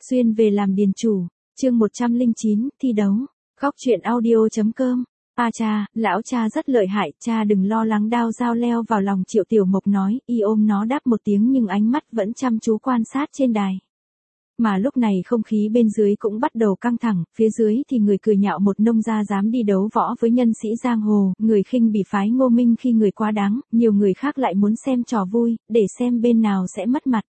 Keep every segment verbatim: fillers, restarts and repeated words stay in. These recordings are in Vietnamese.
Xuyên về làm điền chủ, chương một trăm lẻ chín, thi đấu, góc truyện audio.com. A cha, lão cha rất lợi hại, cha đừng lo lắng. Đao dao leo vào lòng Triệu Tiểu Mộc nói, y ôm nó đáp một tiếng nhưng ánh mắt vẫn chăm chú quan sát trên đài. Mà lúc này không khí bên dưới cũng bắt đầu căng thẳng, phía dưới thì người cười nhạo một nông gia dám đi đấu võ với nhân sĩ giang hồ, người khinh bỉ phái Ngô Minh khi người quá đáng, nhiều người khác lại muốn xem trò vui, để xem bên nào sẽ mất mặt.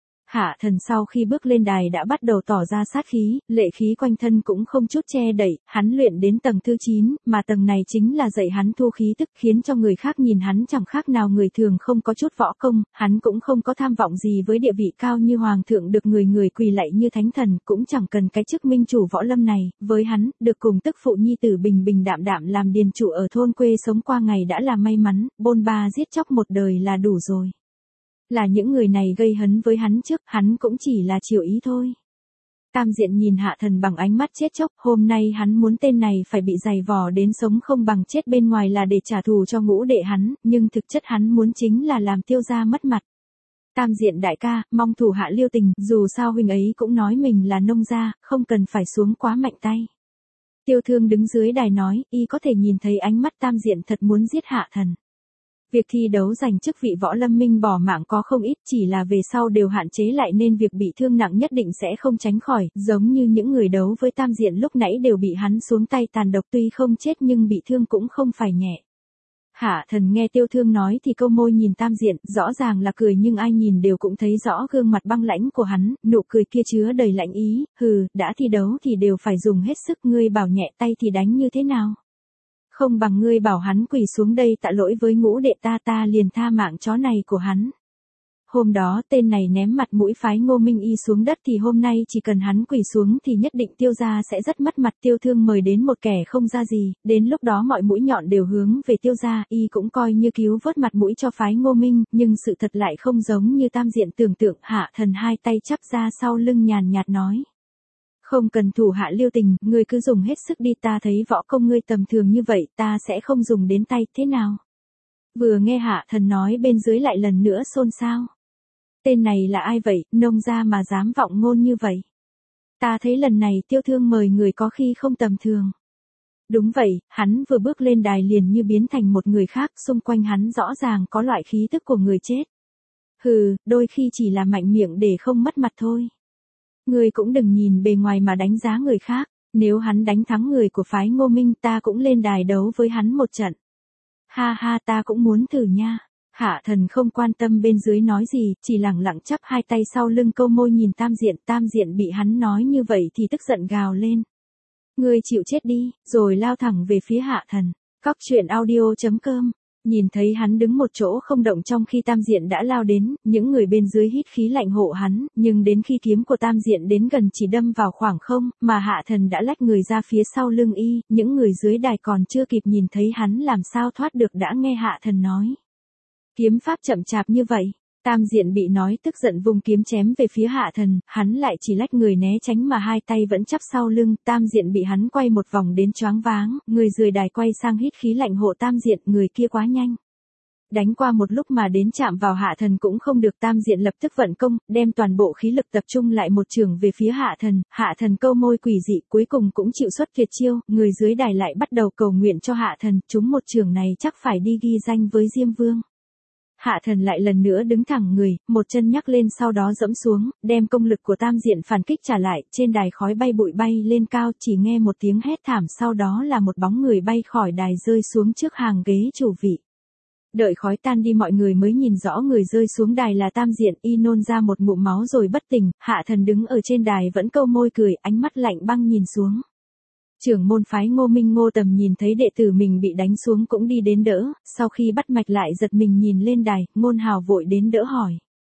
Hạ Thần sau khi bước lên đài đã bắt đầu tỏ ra sát khí, lệ khí quanh thân cũng không chút che đậy, hắn luyện đến tầng thứ chín, mà tầng này chính là dạy hắn thu khí tức, khiến cho người khác nhìn hắn chẳng khác nào người thường không có chút võ công, hắn cũng không có tham vọng gì với địa vị cao như hoàng thượng được người người quỳ lạy như thánh thần, cũng chẳng cần cái chức minh chủ võ lâm này, với hắn, được cùng tức phụ nhi tử bình bình đạm đạm làm điền chủ ở thôn quê sống qua ngày đã là may mắn, bôn ba giết chóc một đời là đủ rồi. Là những người này gây hấn với hắn trước, hắn cũng chỉ là chiều ý thôi. Tam Diện nhìn Hạ Thần bằng ánh mắt chết chóc, hôm nay hắn muốn tên này phải bị giày vò đến sống không bằng chết bên ngoài là để trả thù cho ngũ đệ hắn, nhưng thực chất hắn muốn chính là làm Tiêu gia mất mặt. Tam Diện đại ca, mong thủ hạ lưu tình, dù sao huynh ấy cũng nói mình là nông gia, không cần phải xuống quá mạnh tay. Tiêu Thương đứng dưới đài nói, y có thể nhìn thấy ánh mắt Tam Diện thật muốn giết Hạ Thần. Việc thi đấu giành chức vị võ lâm minh bỏ mạng có không ít, chỉ là về sau đều hạn chế lại nên việc bị thương nặng nhất định sẽ không tránh khỏi, giống như những người đấu với Tam Diện lúc nãy đều bị hắn xuống tay tàn độc, tuy không chết nhưng bị thương cũng không phải nhẹ. Hạ Thần nghe Tiêu Thương nói thì câu môi nhìn Tam Diện, rõ ràng là cười nhưng ai nhìn đều cũng thấy rõ gương mặt băng lãnh của hắn, nụ cười kia chứa đầy lãnh ý, hừ, đã thi đấu thì đều phải dùng hết sức, ngươi bảo nhẹ tay thì đánh như thế nào? Không bằng ngươi bảo hắn quỳ xuống đây tạ lỗi với ngũ đệ ta, ta liền tha mạng chó này của hắn. Hôm đó tên này ném mặt mũi phái Ngô Minh y xuống đất thì hôm nay chỉ cần hắn quỳ xuống thì nhất định Tiêu gia sẽ rất mất mặt. Tiêu Thương mời đến một kẻ không ra gì, đến lúc đó mọi mũi nhọn đều hướng về Tiêu gia, y cũng coi như cứu vớt mặt mũi cho phái Ngô Minh, nhưng sự thật lại không giống như Tam Diện tưởng tượng. Hạ Thần hai tay chắp ra sau lưng nhàn nhạt nói. Không cần thủ hạ lưu tình, ngươi cứ dùng hết sức đi, ta thấy võ công ngươi tầm thường như vậy, ta sẽ không dùng đến tay, thế nào? Vừa nghe Hạ Thần nói bên dưới lại lần nữa xôn xao. Tên này là ai vậy, nông gia mà dám vọng ngôn như vậy? Ta thấy lần này Tiêu Thương mời người có khi không tầm thường. Đúng vậy, hắn vừa bước lên đài liền như biến thành một người khác, xung quanh hắn rõ ràng có loại khí tức của người chết. Hừ, đôi khi chỉ là mạnh miệng để không mất mặt thôi. Ngươi cũng đừng nhìn bề ngoài mà đánh giá người khác, nếu hắn đánh thắng người của phái Ngô Minh ta cũng lên đài đấu với hắn một trận. Ha ha, ta cũng muốn thử nha. Hạ Thần không quan tâm bên dưới nói gì, chỉ lẳng lặng chắp hai tay sau lưng câu môi nhìn Tam Diện. Tam Diện bị hắn nói như vậy thì tức giận gào lên. Ngươi chịu chết đi, rồi lao thẳng về phía Hạ Thần. Góc truyện audio.com. Nhìn thấy hắn đứng một chỗ không động trong khi Tam Diện đã lao đến, những người bên dưới hít khí lạnh hộ hắn, nhưng đến khi kiếm của Tam Diện đến gần chỉ đâm vào khoảng không, mà Hạ Thần đã lách người ra phía sau lưng y, những người dưới đài còn chưa kịp nhìn thấy hắn làm sao thoát được đã nghe Hạ Thần nói. Kiếm pháp chậm chạp như vậy, Tam Diện bị nói tức giận vùng kiếm chém về phía Hạ Thần, hắn lại chỉ lách người né tránh mà hai tay vẫn chắp sau lưng, Tam Diện bị hắn quay một vòng đến choáng váng, người dưới đài quay sang hít khí lạnh hộ Tam Diện, người kia quá nhanh. Đánh qua một lúc mà đến chạm vào Hạ Thần cũng không được, Tam Diện lập tức vận công, đem toàn bộ khí lực tập trung lại một trường về phía Hạ Thần, Hạ Thần câu môi quỷ dị cuối cùng cũng chịu xuất tuyệt chiêu, người dưới đài lại bắt đầu cầu nguyện cho Hạ Thần, chúng một trường này chắc phải đi ghi danh với Diêm Vương. Hạ Thần lại lần nữa đứng thẳng người, một chân nhắc lên sau đó dẫm xuống, đem công lực của Tam Diện phản kích trả lại, trên đài khói bay bụi bay lên cao, chỉ nghe một tiếng hét thảm sau đó là một bóng người bay khỏi đài rơi xuống trước hàng ghế chủ vị. Đợi khói tan đi mọi người mới nhìn rõ người rơi xuống đài là Tam Diện, y nôn ra một ngụm máu rồi bất tỉnh, Hạ Thần đứng ở trên đài vẫn câu môi cười, ánh mắt lạnh băng nhìn xuống. Trưởng môn phái Ngô Minh Ngô Tầm nhìn thấy đệ tử mình bị đánh xuống cũng đi đến đỡ, sau khi bắt mạch lại giật mình nhìn lên đài, Ngôn Hào vội đến đỡ hỏi.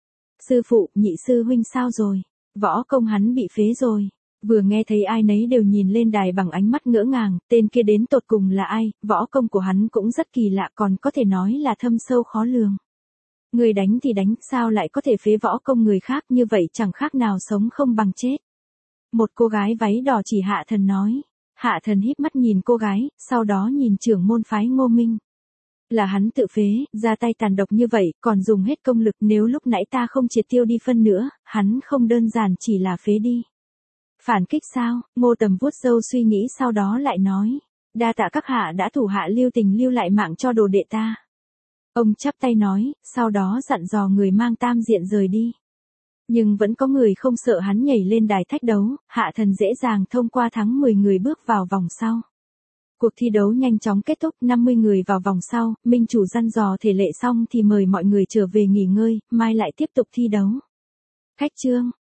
Sư phụ, nhị sư huynh sao rồi? Võ công hắn bị phế rồi. Vừa nghe thấy ai nấy đều nhìn lên đài bằng ánh mắt ngỡ ngàng, tên kia đến tột cùng là ai, võ công của hắn cũng rất kỳ lạ, còn có thể nói là thâm sâu khó lường. Người đánh thì đánh, sao lại có thể phế võ công người khác như vậy, chẳng khác nào sống không bằng chết. Một cô gái váy đỏ chỉ Hạ Thần nói. Hạ Thần híp mắt nhìn cô gái, sau đó nhìn trưởng môn phái Ngô Minh. Là hắn tự phế, ra tay tàn độc như vậy, còn dùng hết công lực, nếu lúc nãy ta không triệt tiêu đi phân nữa, hắn không đơn giản chỉ là phế đi. Phản kích sao? Ngô Tầm vuốt râu suy nghĩ sau đó lại nói. Đa tạ các hạ đã thủ hạ lưu tình lưu lại mạng cho đồ đệ ta. Ông chắp tay nói, sau đó dặn dò người mang tam diện rời đi. Nhưng vẫn có người không sợ hắn nhảy lên đài thách đấu, hạ thần dễ dàng thông qua thắng mười người bước vào vòng sau. Cuộc thi đấu nhanh chóng kết thúc, năm mươi người vào vòng sau, minh chủ dặn dò thể lệ xong thì mời mọi người trở về nghỉ ngơi, mai lại tiếp tục thi đấu. Khách trương,